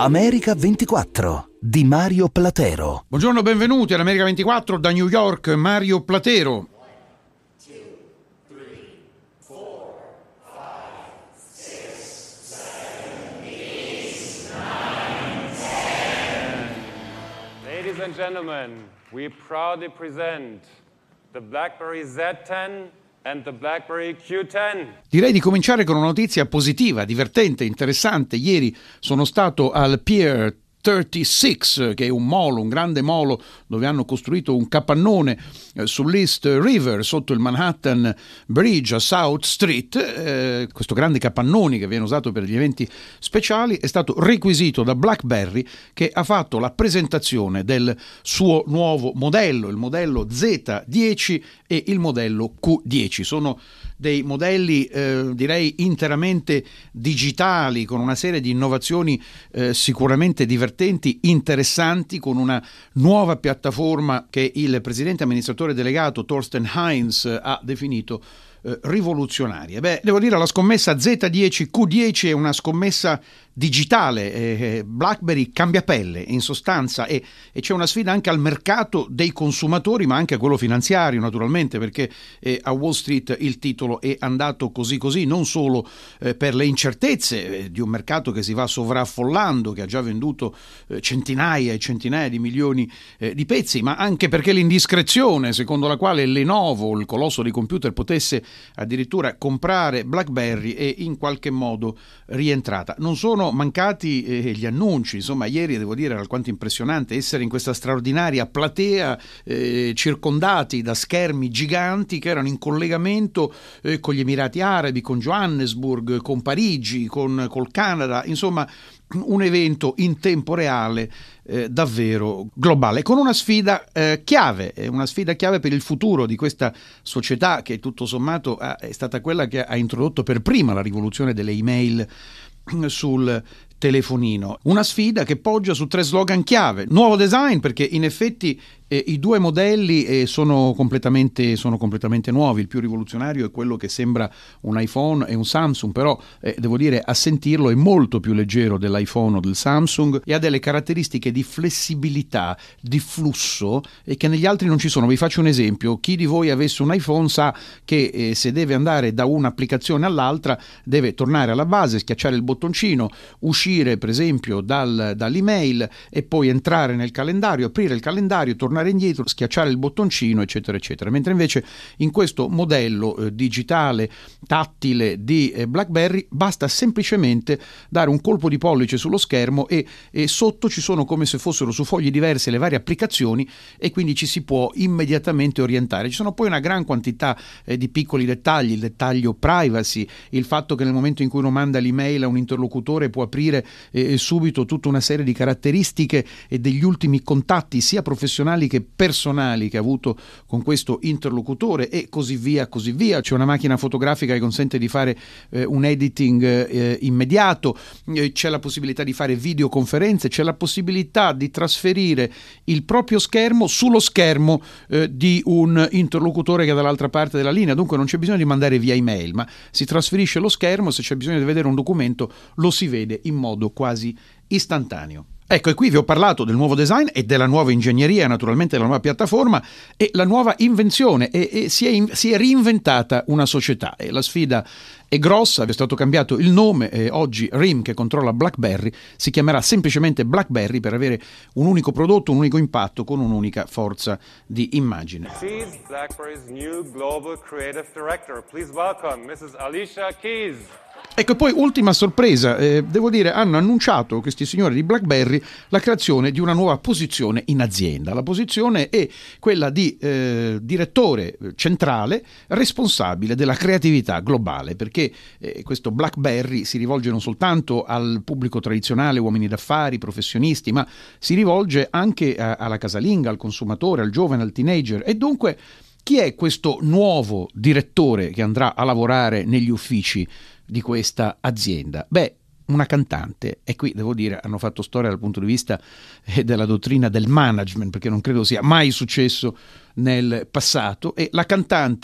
America 24 di Mario Platero. Buongiorno, benvenuti all'America 24 da New York, Mario Platero. Ladies and gentlemen, we proudly present the BlackBerry Z10 and the BlackBerry Q10. Direi di cominciare con una notizia positiva, divertente, interessante. Ieri sono stato al Pier 36, che è un molo, un grande molo dove hanno costruito un capannone sull'East River sotto il Manhattan Bridge a South Street. Questo grande capannone che viene usato per gli eventi speciali è stato requisito da BlackBerry, che ha fatto la presentazione del suo nuovo modello, il modello Z10 e il modello Q10. Sono dei modelli direi interamente digitali, con una serie di innovazioni sicuramente divertenti, interessanti, con una nuova piattaforma che il presidente amministratore delegato Thorsten Heinz ha definito rivoluzionaria. Devo dire, la scommessa Z10 Q10 è una scommessa digitale. BlackBerry cambia pelle in sostanza, e c'è una sfida anche al mercato dei consumatori, ma anche a quello finanziario, naturalmente, perché a Wall Street il titolo è andato così, non solo per le incertezze di un mercato che si va sovraffollando, che ha già venduto centinaia e centinaia di milioni di pezzi, ma anche perché l'indiscrezione secondo la quale Lenovo, il colosso dei computer, potesse addirittura comprare BlackBerry è in qualche modo rientrata. Non sono mancati gli annunci. Insomma, ieri devo dire era alquanto impressionante essere in questa straordinaria platea, circondati da schermi giganti che erano in collegamento con gli Emirati Arabi, con Johannesburg, con Parigi, col Canada. Insomma, un evento in tempo reale davvero globale, con una sfida chiave per il futuro di questa società, che tutto sommato è stata quella che ha introdotto per prima la rivoluzione delle email sul telefonino. Una sfida che poggia su 3 slogan chiave: nuovo design, perché in effetti i 2 modelli sono completamente nuovi. Il più rivoluzionario è quello che sembra un iPhone e un Samsung, però devo dire, a sentirlo è molto più leggero dell'iPhone o del Samsung, e ha delle caratteristiche di flessibilità, di flusso, che negli altri non ci sono. Vi faccio un esempio: chi di voi avesse un iPhone sa che se deve andare da un'applicazione all'altra deve tornare alla base, schiacciare il bottoncino, uscire per esempio dall'email e poi entrare nel calendario, aprire il calendario, tornare indietro, schiacciare il bottoncino, eccetera eccetera. Mentre invece in questo modello digitale tattile di BlackBerry basta semplicemente dare un colpo di pollice sullo schermo e sotto ci sono, come se fossero su fogli diversi, le varie applicazioni, e quindi ci si può immediatamente orientare. Ci sono poi una gran quantità di piccoli dettagli: il dettaglio privacy, il fatto che nel momento in cui uno manda l'email a un interlocutore può aprire subito tutta una serie di caratteristiche e degli ultimi contatti sia professionali che personali che ha avuto con questo interlocutore, e così via così via. C'è una macchina fotografica che consente di fare un editing immediato, c'è la possibilità di fare videoconferenze, c'è la possibilità di trasferire il proprio schermo sullo schermo di un interlocutore che è dall'altra parte della linea. Dunque non c'è bisogno di mandare via email, ma si trasferisce lo schermo. Se c'è bisogno di vedere un documento lo si vede in modo quasi istantaneo. Ecco, e qui vi ho parlato del nuovo design e della nuova ingegneria, naturalmente della nuova piattaforma e la nuova invenzione, e si è reinventata una società, e la sfida è grossa. Vi è stato cambiato il nome, e oggi RIM, che controlla BlackBerry, si chiamerà semplicemente BlackBerry, per avere un unico prodotto, un unico impatto, con un'unica forza di immagine. BlackBerry's new global creative director. Please welcome Mrs. Alicia Keys. Ecco, poi ultima sorpresa, devo dire, hanno annunciato questi signori di BlackBerry la creazione di una nuova posizione in azienda. La posizione è quella di direttore centrale responsabile della creatività globale, perché questo BlackBerry si rivolge non soltanto al pubblico tradizionale, uomini d'affari, professionisti, ma si rivolge anche alla casalinga, al consumatore, al giovane, al teenager. E dunque, chi è questo nuovo direttore che andrà a lavorare negli uffici di questa azienda? Una cantante, e qui devo dire hanno fatto storia dal punto di vista della dottrina del management, perché non credo sia mai successo nel passato, e la cantante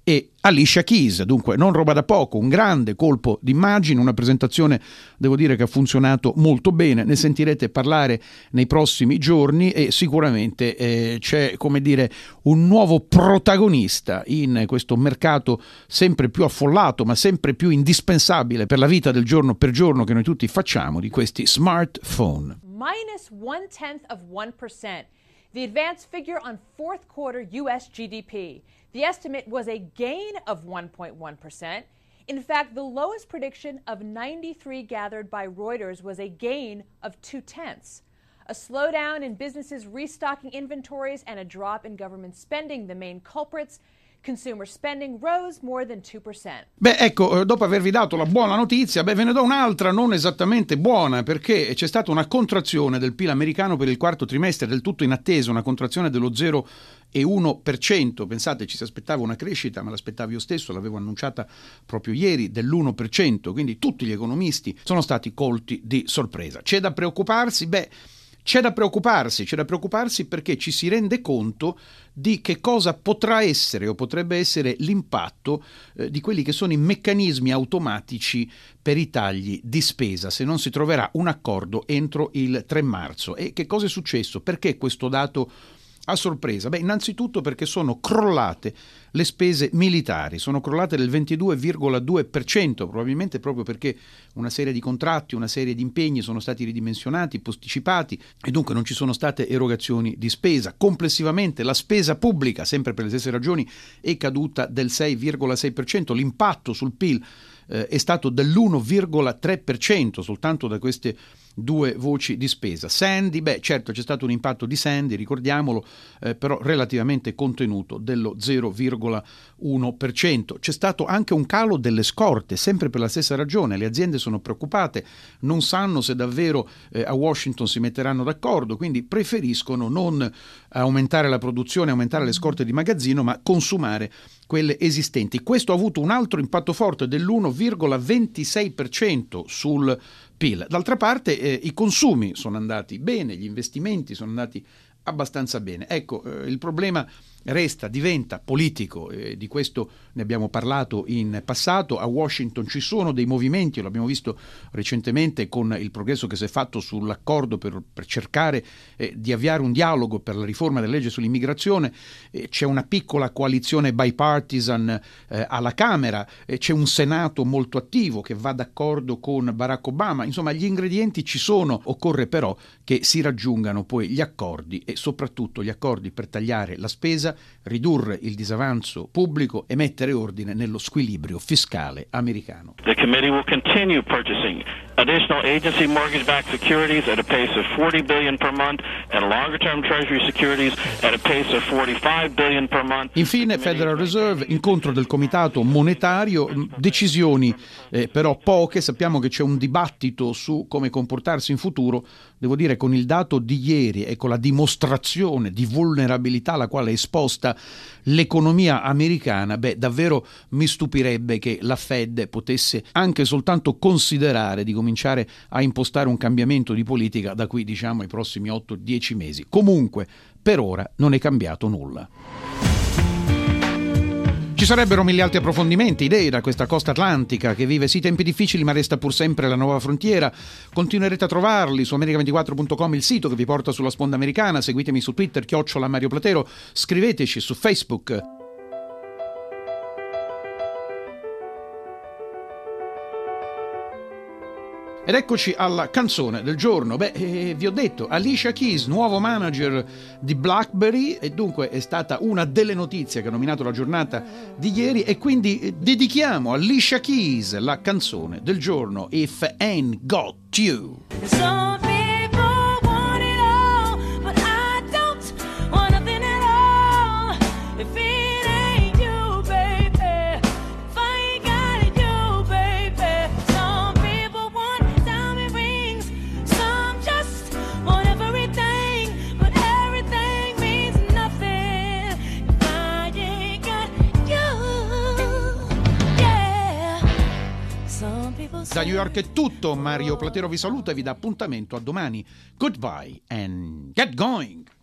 e Alicia Keys, dunque non roba da poco, un grande colpo d'immagine, una presentazione devo dire che ha funzionato molto bene, ne sentirete parlare nei prossimi giorni e sicuramente c'è, come dire, un nuovo protagonista in questo mercato sempre più affollato ma sempre più indispensabile per la vita del giorno per giorno che noi tutti facciamo, di questi smartphone. Minus 0.1%. The advanced figure on fourth quarter U.S. GDP. The estimate was a gain of 1.1%. In fact, the lowest prediction of 93 gathered by Reuters was a gain of 0.2. A slowdown in businesses restocking inventories and a drop in government spending, the main culprits. Consumer spending rose more than 2%. Beh, ecco, dopo avervi dato la buona notizia, ve ne do un'altra non esattamente buona, perché c'è stata una contrazione del PIL americano per il quarto trimestre, del tutto inattesa, una contrazione dello 0,1%. Pensate, ci si aspettava una crescita, ma l'aspettavo io stesso, l'avevo annunciata proprio ieri, dell'1%, quindi tutti gli economisti sono stati colti di sorpresa. C'è da preoccuparsi? Beh, c'è da preoccuparsi perché ci si rende conto di che cosa potrà essere o potrebbe essere l'impatto di quelli che sono i meccanismi automatici per i tagli di spesa se non si troverà un accordo entro il 3 marzo. E che cosa è successo? Perché questo dato a sorpresa? Beh, innanzitutto perché sono crollate le spese militari, sono crollate del 22,2%, probabilmente proprio perché una serie di contratti, una serie di impegni sono stati ridimensionati, posticipati e dunque non ci sono state erogazioni di spesa. Complessivamente la spesa pubblica, sempre per le stesse ragioni, è caduta del 6,6%, l'impatto sul PIL è stato dell'1,3% soltanto da queste due voci di spesa. Sandy, beh certo c'è stato un impatto di Sandy, ricordiamolo, però relativamente contenuto, dello 0,1%. C'è stato anche un calo delle scorte, sempre per la stessa ragione. Le aziende sono preoccupate, non sanno se davvero a Washington si metteranno d'accordo, quindi preferiscono non aumentare la produzione, aumentare le scorte di magazzino, ma consumare quelle esistenti. Questo ha avuto un altro impatto forte dell'1,26% sul PIL. D'altra parte i consumi sono andati bene, gli investimenti sono andati abbastanza bene. Ecco, il problema diventa politico, di questo ne abbiamo parlato in passato. A Washington ci sono dei movimenti, lo abbiamo visto recentemente con il progresso che si è fatto sull'accordo per cercare di avviare un dialogo per la riforma della legge sull'immigrazione. C'è una piccola coalizione bipartisan alla Camera, c'è un Senato molto attivo che va d'accordo con Barack Obama. Insomma, gli ingredienti ci sono, occorre però che si raggiungano poi gli accordi e soprattutto gli accordi per tagliare la spesa, ridurre il disavanzo pubblico e mettere ordine nello squilibrio fiscale americano. The committee will continue purchasing additional agency mortgage-backed securities at a pace of $40 billion per month and longer-term treasury securities at a pace of $45 billion per month. Infine, Federal Reserve, incontro del Comitato Monetario, decisioni però poche. Sappiamo che c'è un dibattito su come comportarsi in futuro. Devo dire, con il dato di ieri e con la dimostrazione di vulnerabilità alla quale è esposta l'economia americana, beh, davvero mi stupirebbe che la Fed potesse anche soltanto considerare di cominciare a impostare un cambiamento di politica da qui, diciamo, ai prossimi 8-10 mesi. Comunque, per ora non è cambiato nulla. Ci sarebbero mille altri approfondimenti, idee da questa costa atlantica che vive sì tempi difficili ma resta pur sempre la nuova frontiera. Continuerete a trovarli su America24.com, il sito che vi porta sulla sponda americana. Seguitemi su Twitter, @Mario Platero, scriveteci su Facebook. Ed eccoci alla canzone del giorno. Vi ho detto, Alicia Keys, nuovo manager di BlackBerry, e dunque è stata una delle notizie che ha nominato la giornata di ieri, e quindi dedichiamo a Alicia Keys la canzone del giorno, If Ain't Got You. Da New York è tutto, Mario Platero vi saluta e vi dà appuntamento a domani. Goodbye and get going!